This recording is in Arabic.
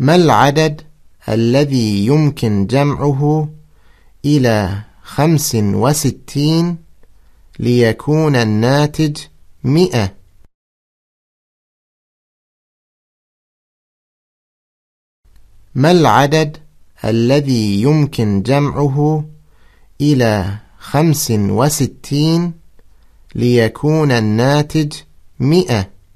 ما العدد الذي يمكن جمعه إلى 65 ليكون الناتج 100؟ ما العدد الذي يمكن جمعه إلى 65 ليكون الناتج 100؟